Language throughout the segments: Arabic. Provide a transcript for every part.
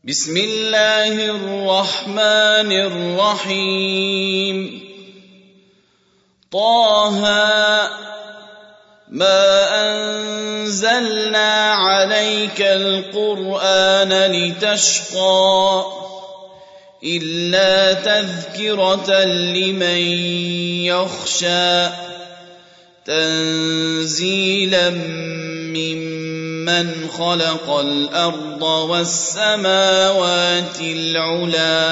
بسم الله الرحمن الرحيم طه ما أنزلنا عليك القرآن لتشقى إلا تذكرة لمن يخشى تنزيلا ممن خلق الأرض والسماوات العلى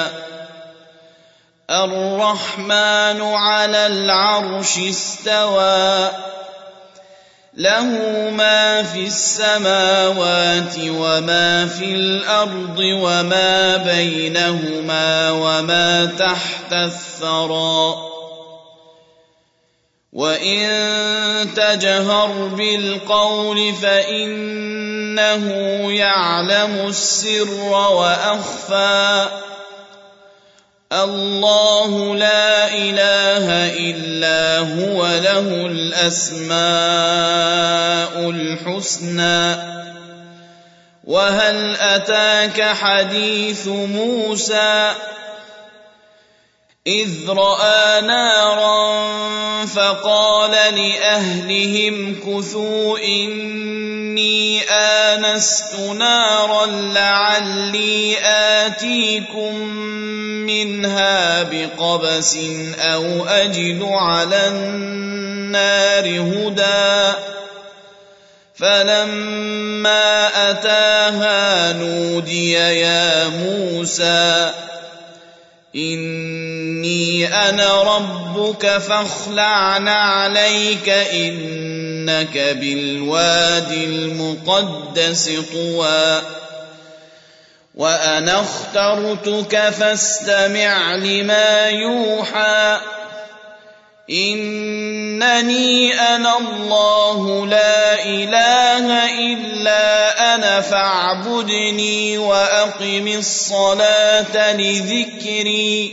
الرحمن على العرش استوى له ما في السماوات وما في الأرض وما بينهما وما تحت الثرى وإن تجهر بالقول فإنه يعلم السر وأخفى الله لا إله إلا هو له الأسماء الحسنى وهل أتاك حديث موسى إذ رأى نارا فقال لأهلهم كثوا إني آنست نارا لعلي آتيكم منها بقبس أو أجد على النار هدى فلما أتاها نودي يا موسى إني أنا ربك فاخلع نعليك إنك بالوادي المقدس طوى وأنا اخترتك فاستمع لما يوحى إنني أنا الله لا إله إلا أنا فاعبدني وأقم الصلاة لذكري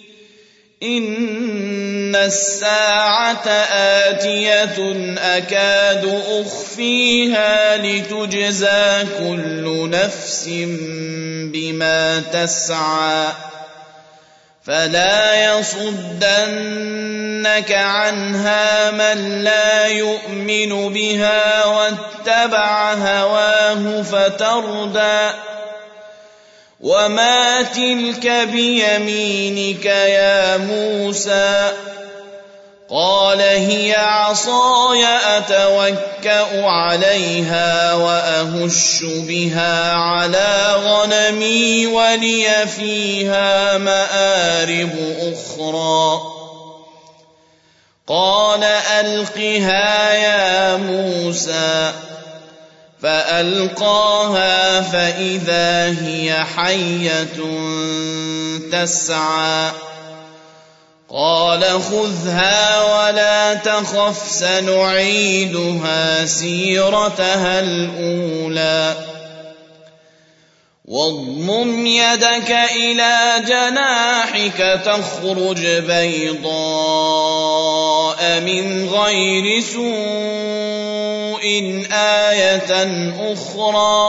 إن الساعة آتية أكاد أخفيها لتجزى كل نفس بما تسعى فلا يصدنك عنها من لا يؤمن بها واتبع هواه فتردى وما تلك بيمينك يا موسى قال هي عصاي أتوكأ عليها وأهش بها على غنمي ولي فيها مآرب أخرى قال ألقها يا موسى فألقاها فإذا هي حية تسعى قال خذها ولا تخف سنعيدها سيرتها الأولى واضمم يدك إلى جناحك تخرج بيضاء من غير سوء آية أخرى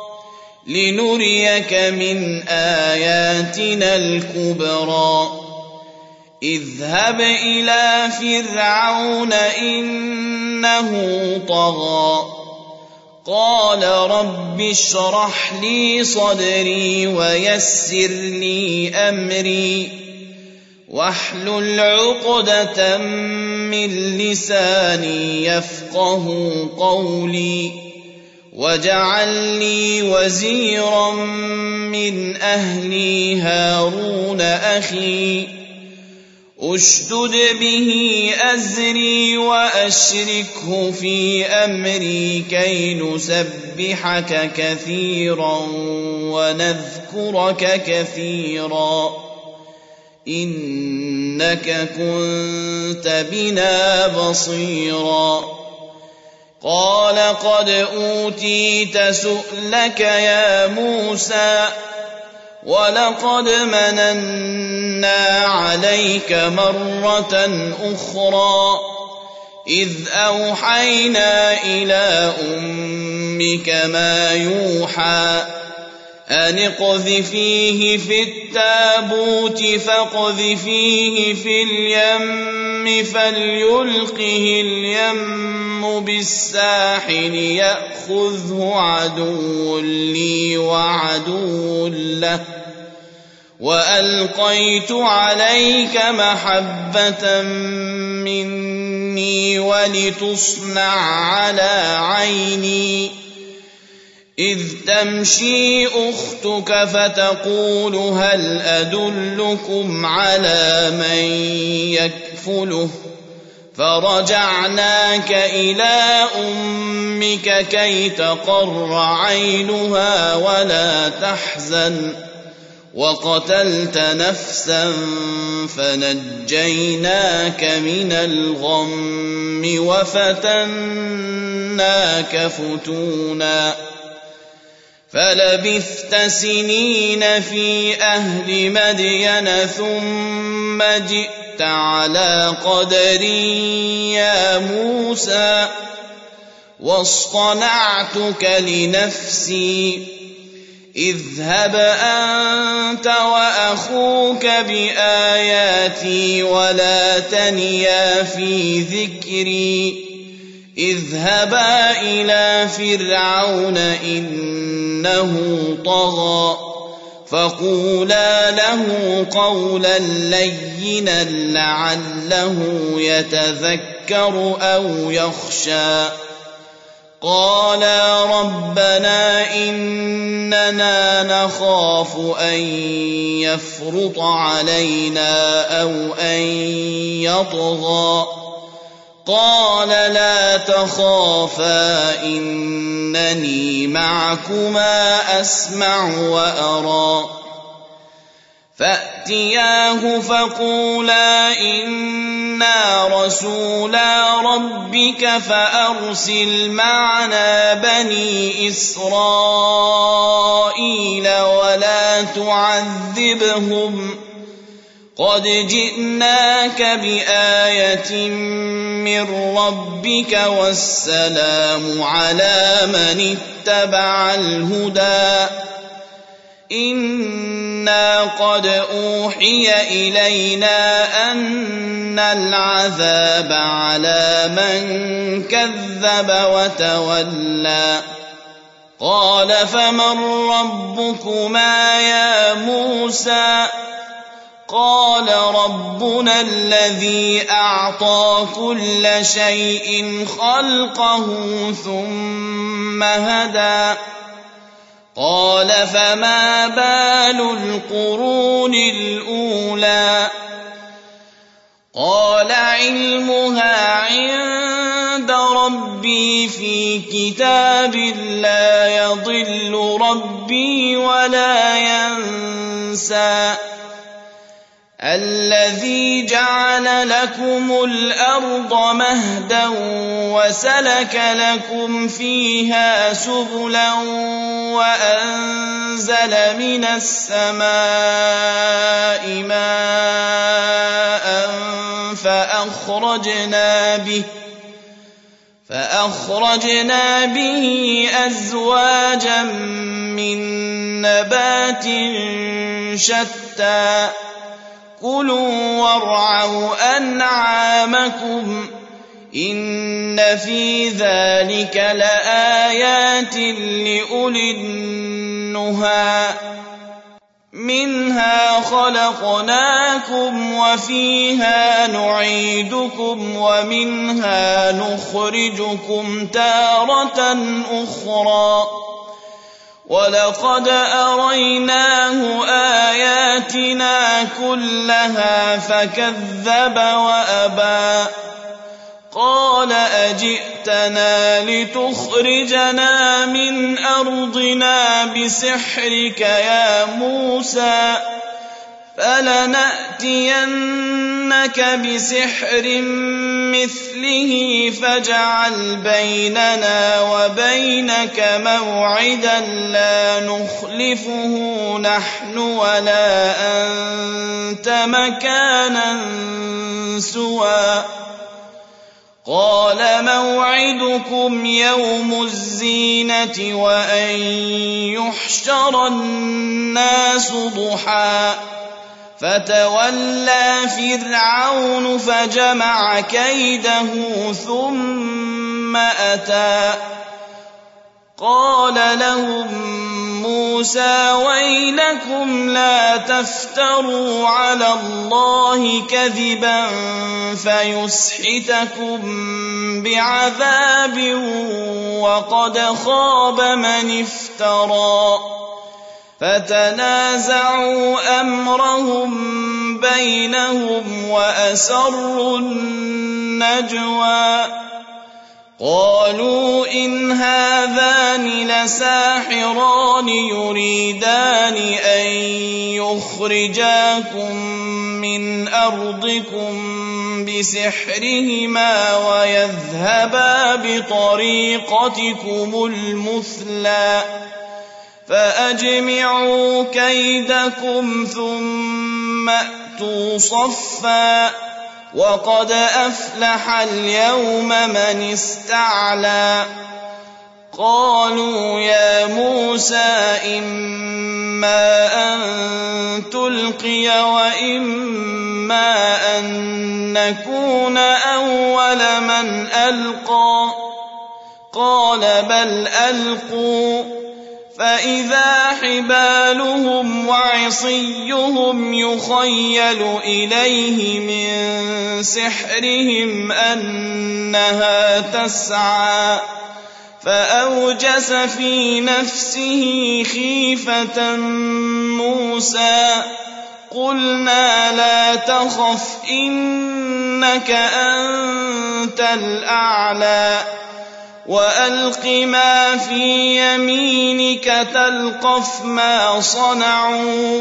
لنريك من آياتنا الكبرى اذهب إلى فرعون إنه طغى قال رب اشرح لي صدري ويسر لي أمري واحلل عقدة من لساني يفقه قولي واجعل لي وزيرا من أهلي هارون أخي أشدد به أزري وأشركه في أمري كي نسبحك كثيرا ونذكرك كثيرا إنك كنت بنا بصيرا قال قد أوتيت سؤلك يا موسى ولقد مننا عليك مرة أخرى إذ أوحينا إلى أمك ما يوحى أن اقذفيه في التابوت فاقذفيه في اليم فليلقه اليم بالساحل يأخذه عدو لي وعدو له وألقيت عليك محبة مني ولتصنع على عيني إذ تمشي أختك فتقول هل أدلكم على من يكفله فرجعناك إلى أمك كي تقر عينها ولا تحزن وقتلت نفسا فنجيناك من الغم وفتناك فتونا فلبثت سنين في أهل مدين ثم جئت على قدري يا موسى واصطنعتك لنفسي اذهب أنت وأخوك بآياتي ولا تنيا في ذكري اذهبا إلى فرعون إنه طغى فقولا له قولا لينا لعله يتذكر أو يخشى قالا ربنا إننا نخاف أن يفرط علينا أو أن يطغى قال لا تخافا إنني معكما أسمع وأرى فأتياه فقولا إنا رسولا ربك فأرسل معنا بني إسرائيل ولا تعذبهم قد جئناك بآية من ربك والسلام على من اتبع الهدى إنا قد أوحي إلينا أن العذاب على من كذب وتولى قال فمن ربكما يا موسى قال ربنا الذي أعطى كل شيء خلقه ثم هدى قال فما بال القرون الأولى قال علمها عند ربي في كتاب لا يضل ربي ولا ينسى الذي جعل لكم الأرض مهدا وسلك لكم فيها سبلا وأنزل من السماء ماء فأخرجنا به أزواجا من نبات شتى كلوا وارعوا أنعامكم إن في ذلك لآيات لأولي النهى منها خلقناكم وفيها نعيدكم ومنها نخرجكم تارة أخرى ولقد أريناه آياتنا كلها فكذب وأبى قال أجئتنا لتخرجنا من أرضنا بسحرك يا موسى فلنأتينك بسحر مثله فاجعل بيننا وبينك موعدا لا نخلفه نحن ولا أنت مكانا سوى قال موعدكم يوم الزينة وأن يحشر الناس ضحى فتولى فرعون فجمع كيده ثم أتى قال لهم موسى ويلكم لا تفتروا على الله كذبا فيسحتكم بعذاب وقد خاب من افترى فتنازعوا أمرهم بينهم وأسروا النجوى قالوا إن هذان لساحران يريدان أن يخرجاكم من أرضكم بسحرهما ويذهبا بطريقتكم المثلى فأجمعوا كيدكم ثم أتوا صفا وقد أفلح اليوم من استعلى قالوا يا موسى إما أن تلقي وإما أن نكون أول من ألقى قال بل ألقوا فإذا حبالهم وعصيهم يخيل إليه من سحرهم أنها تسعى فأوجس في نفسه خيفة موسى قلنا لا تخف إنك أنت الأعلى وألق ما في يمينك تلقف ما صنعوا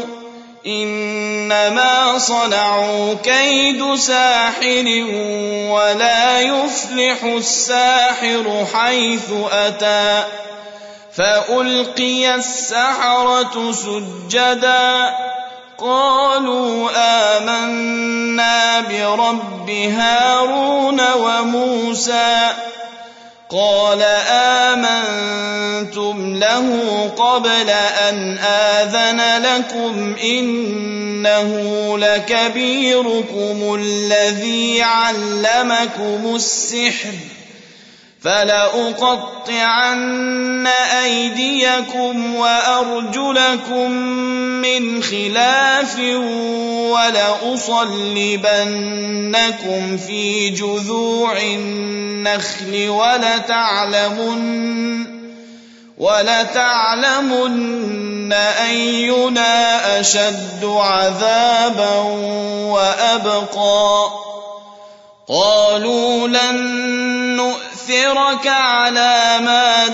إنما صنعوا كيد ساحر ولا يفلح الساحر حيث أتى فألقي السحرة سجدا قالوا آمنا برب هارون وموسى قال آمنتم له قبل أن آذن لكم إنه لكبيركم الذي علمكم السحر فلأقطعن أيديكم وأرجلكم من خلاف ولأصلبنكم في جذوع النخل ولتعلمن أينا أشد عذابا وأبقى قالوا لن نؤثرك على ما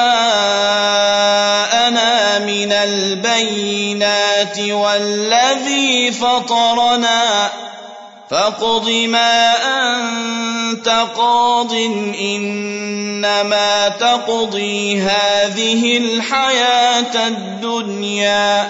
جاءنا من البينات والذي فطرنا فاقض ما أنت قاض إنما تقضي هذه الحياة الدنيا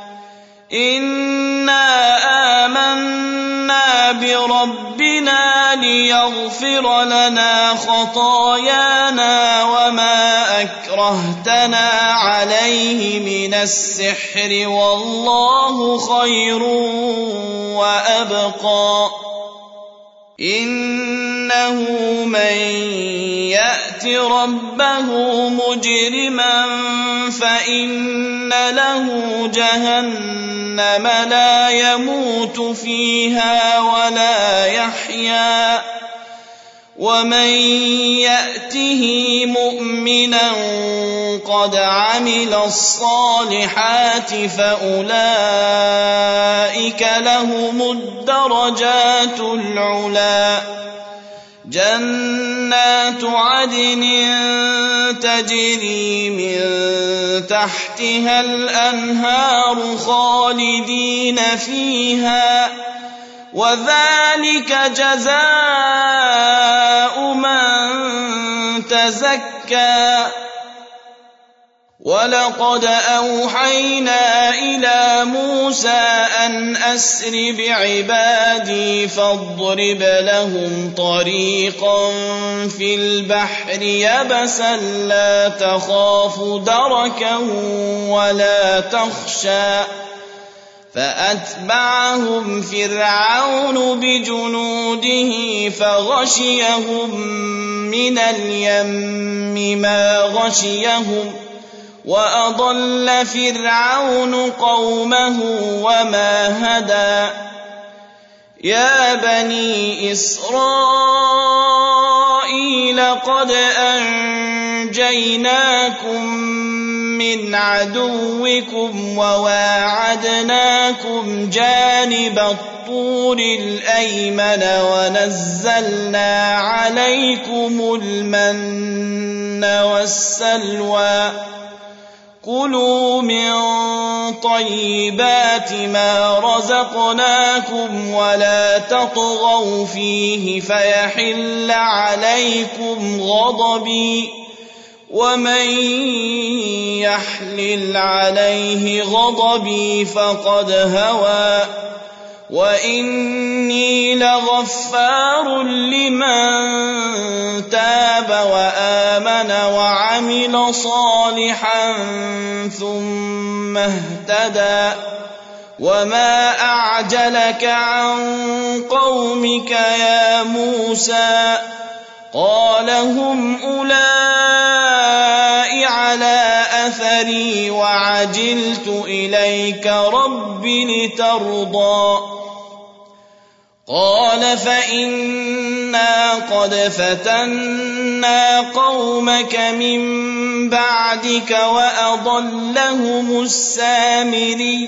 إنا آمنا بربنا ليغفر لنا خطايانا وما أكرهتنا عليه من السحر والله خير وأبقى إنه من يأت ربه مجرما فإن له جهنم لا يموت فيها ولا يحيا ومن يأته مؤمنا قد عمل الصالحات فأولئك لهم الدرجات العلى جنات عدن تجري من تحتها الأنهار خالدين فيها وذلك جزاء من تزكى ولقد أوحينا إلى موسى أن أسر بعبادي فاضرب لهم طريقا في البحر يبسا لا تخاف دركا ولا تخشى فأتبعهم فرعون بجنوده فغشيهم من اليم ما غشيهم وأضل فرعون قومه وما هدى يا بني إسرائيل قد أنجيناكم من عدوكم وواعدناكم جانب الطور الأيمن ونزلنا عليكم المن والسلوى كلوا من طيبات ما رزقناكم ولا تطغوا فيه فيحل عليكم غضبي ومن يحلل عليه غضبي فقد هوى وإني لغفار لمن تاب وآمن وعمل صالحا ثم اهتدى وما أعجلك عن قومك يا موسى قال هم أولئك على أثري وعجلت إليك رب لترضى قال فإنا قد فتنا قومك من بعدك وأضلهم السامري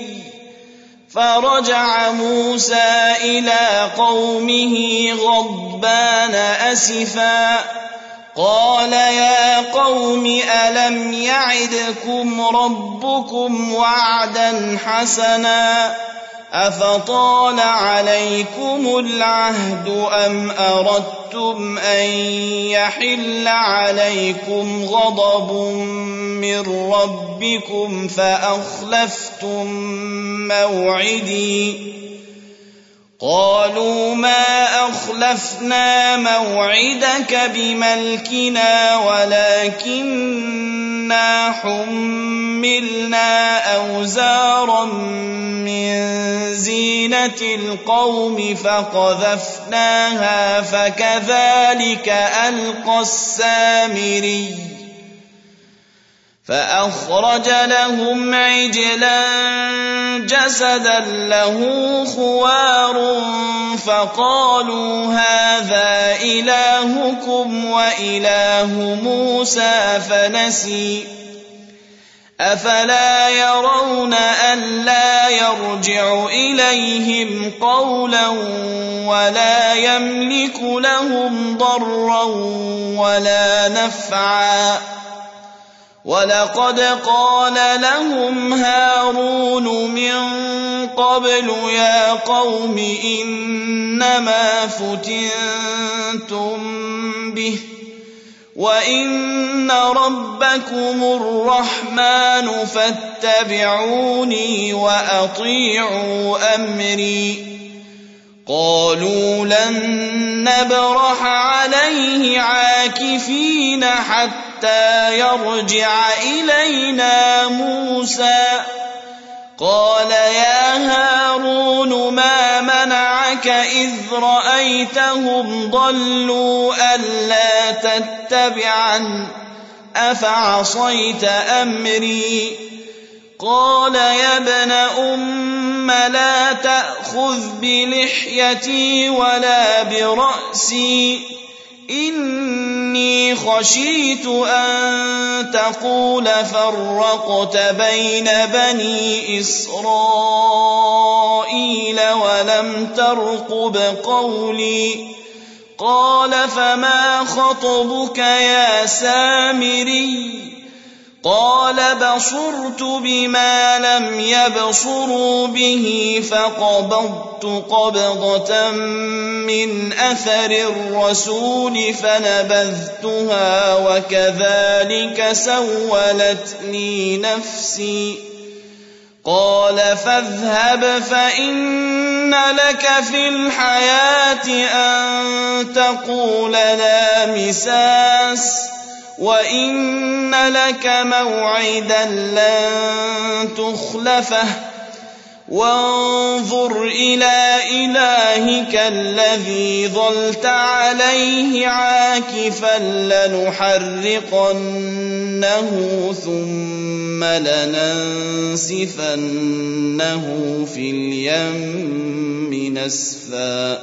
فرجع موسى إلى قومه غضبان أسفا قال يا قوم ألم يعدكم ربكم وعدا حسنا أفطال عليكم العهد أم أردتم أن يحل عليكم غضب من ربكم فأخلفتم موعدي قالوا ما أخلفنا موعدك بملكنا ولكننا حملنا أوزارا من زينة القوم فقذفناها فكذلك ألقى السامري فأخرج لهم عجلا جسدا له خوار فقالوا هذا إلهكم وإله موسى فنسي أفلا يرون ألا يرجع إليهم قولا ولا يملك لهم ضرا ولا نفعا ولقد قال لهم هارون من قبل يا قوم إنما فتنتم به وإن ربكم الرحمن فاتبعوني وأطيعوا أمري قالوا لن نبرح عليه عاكفين حتى يرجع إلينا موسى قال يا هارون ما منعك إذ رأيتهم ضلوا ألا تتبعن أفعصيت أمري قال يا ابن أم لا تأخذ بلحيتي ولا برأسي إني خشيت أن تقول فرقت بين بني إسرائيل ولم ترقب قولي قال فما خطبك يا سامري قال بصرت بما لم يبصروا به فقبضت قبضة من أثر الرسول فنبذتها وكذلك سولت لي نفسي. قال فاذهب فإن لك في الحياة أن تقول لا مساس وإن لك موعدا لن تخلفه وانظر إلى إلهك الذي ظلت عليه عاكفا لنحرقنه ثم لننسفنه في اليم نسفا.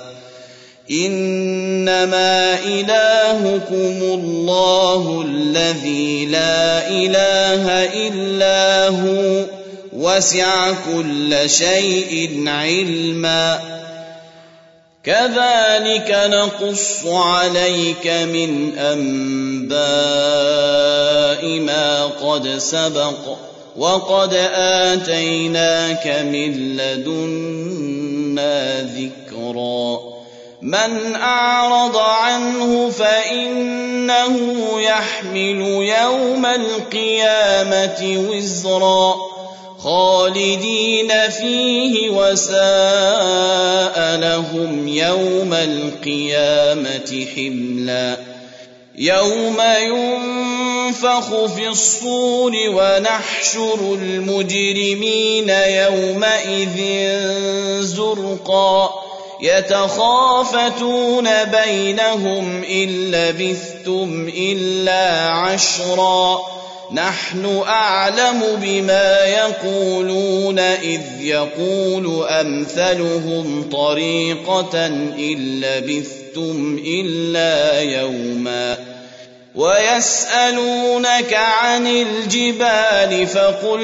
إنما إلهكم الله الذي لا إله إلا هو وسع كل شيء علما. كذلك نقص عليك من أنباء ما قد سبق وقد آتيناك من لدنا ذكرا. من أعرض عنه فإنه يحمل يوم القيامة وزرا خالدين فيه وساء لهم يوم القيامة حملا. يوم ينفخ في الصور ونحشر المجرمين يومئذ زرقا يتخافتون بينهم إن لبثتم إلا عشرا نحن أعلم بما يقولون إذ يقول أمثلهم طريقة إن لبثتم إلا يوما. ويسألونك عن الجبال فقل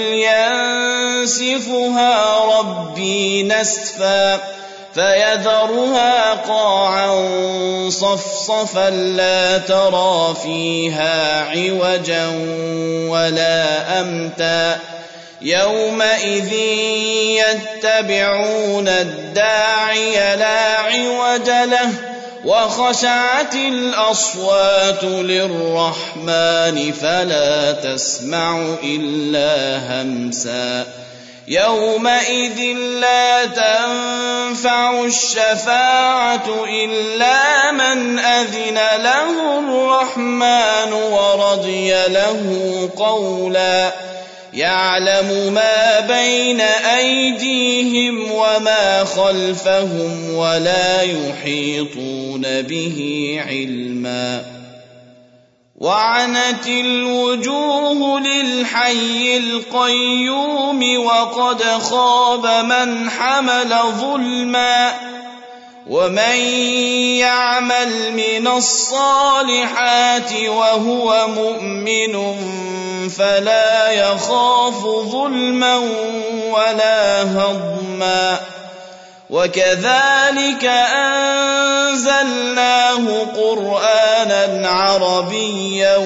ينسفها ربي نسفا فيذرها قاعا صفصفا لا ترى فيها عوجا ولا أمتا. يومئذ يتبعون الداعي لا عوج له وخشعت الأصوات للرحمن فلا تسمع إلا همسا. يومئذ لا تنفع الشفاعة إلا من أذن له الرحمن ورضي له قولا. يعلم ما بين أيديهم وما خلفهم ولا يحيطون به علما. وعنت الوجوه للحي القيوم وقد خاب من حمل ظلما. ومن يعمل من الصالحات وهو مؤمن فلا يخاف ظلما ولا هضما. وكذلك أنزلناه قرآنا عربيا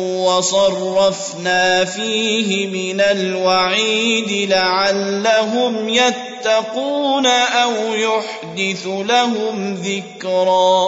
وصرفنا فيه من الوعيد لعلهم يتقون أو يحدث لهم ذكرا.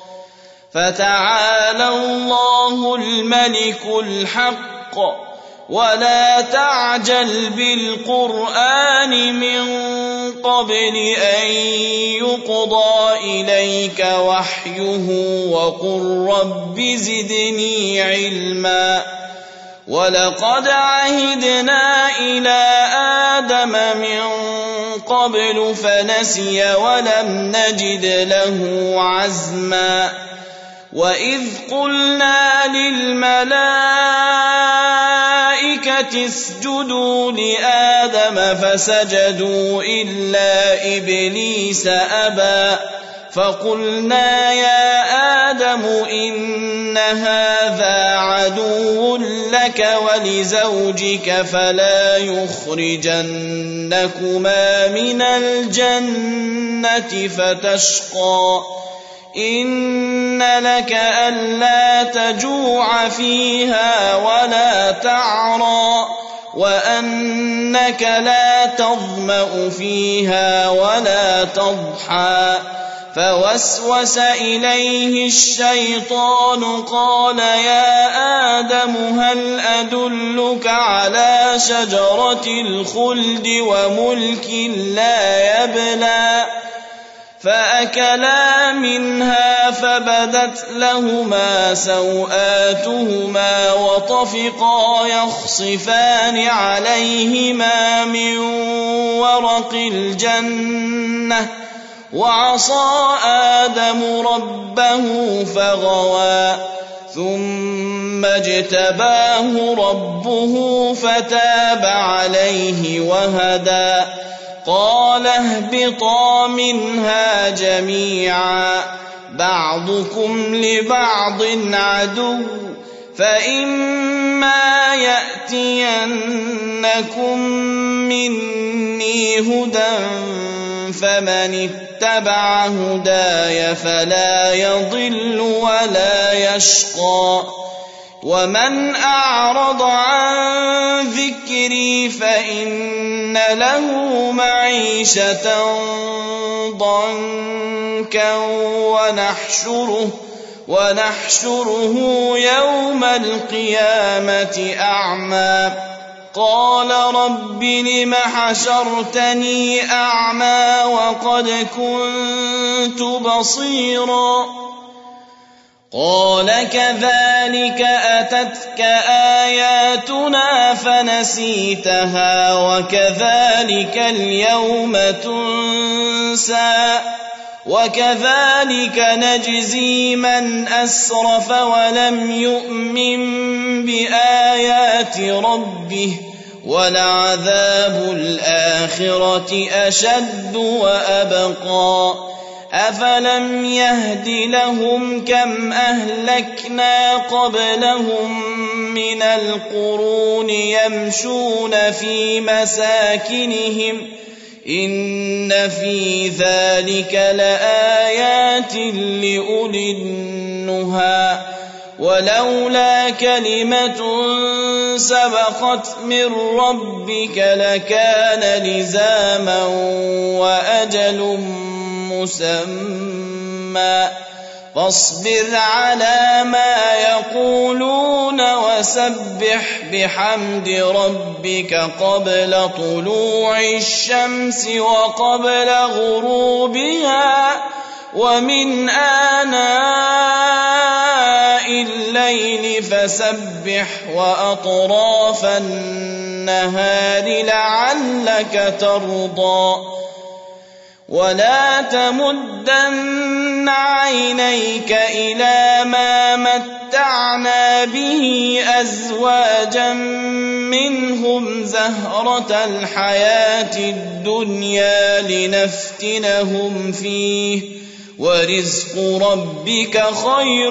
فتعالى الله الملك الحق ولا تعجل بالقرآن من قبل أن يقضى إليك وحيه وقل رب زدني علما. ولقد عهدنا إلى آدم من قبل فنسي ولم نجد له عزما. وإذ قلنا للملائكة اسجدوا لآدم فسجدوا إلا إبليس أبى فقلنا يا آدم إن هذا عدو لك ولزوجك فلا يخرجنكما من الجنة فتشقى. إن لك ألا تجوع فيها ولا تعرى وأنك لا تظمأ فيها ولا تضحى فوسوس إليه الشيطان قال يا آدم هل أدلك على شجرة الخلد وملك لا يبلى فأكلا منها فبدت لهما سوآتهما وطفقا يخصفان عليهما من ورق الجنة وعصى آدم ربه فغوى ثم اجتباه ربه فتاب عليه وهدى قال اهبطا منها جميعا بعضكم لبعض عدو فإما يأتينكم مني هدى فمن اتبع هداي فلا يضل ولا يشقى ومن أعرض عن ذكري فإن له معيشة ضنكا ونحشره يوم القيامة أعمى قال رب لم حشرتني أعمى وقد كنت بصيرا قال كذلك أتتك آياتنا فنسيتها وكذلك اليوم تنسى وكذلك نجزي من أسرف ولم يؤمن بآيات ربه ولعذاب الآخرة أشد وأبقى أفلم يهد لهم كم أهلكنا قبلهم من القرون يمشون في مساكنهم إن في ذلك لآيات لأولي النهى ولولا كلمة سبقت من ربك لكان لزاما وأجل مسمى فاصبر على ما يقولون وسبح بحمد ربك قبل طلوع الشمس وقبل غروبها ومن آناء الليل فسبح وأطراف النهار لعلك ترضى ولا تمدن عينيك إلى ما متعنا به أزواجا منهم زهرة الحياة الدنيا لنفتنهم فيه ورزق ربك خير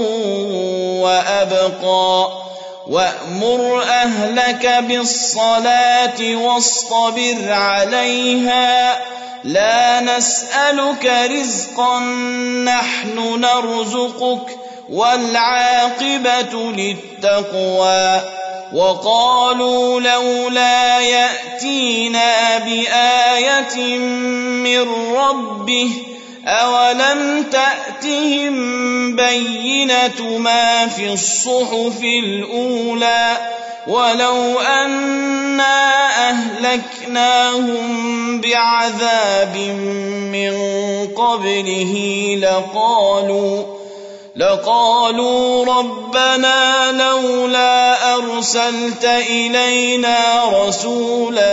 وأبقى وأمر أهلك بالصلاة واصطبر عليها لا نسألك رزقا نحن نرزقك والعاقبة للتقوى وقالوا لولا يأتينا بآية من ربه أولم تأتهم بينة ما في الصحف الأولى ولو أنا أهلكناهم بعذاب من قبله لقالوا ربنا لولا أرسلت إلينا رسولا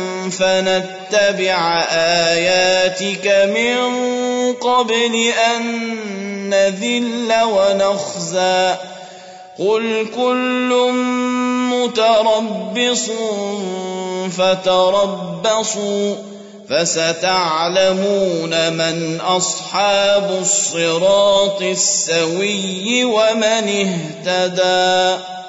فنتبع آياتك من قبل أن نذل ونخزى قل كل متربص فتربصوا فستعلمون من أصحاب الصراط السوي ومن اهتدى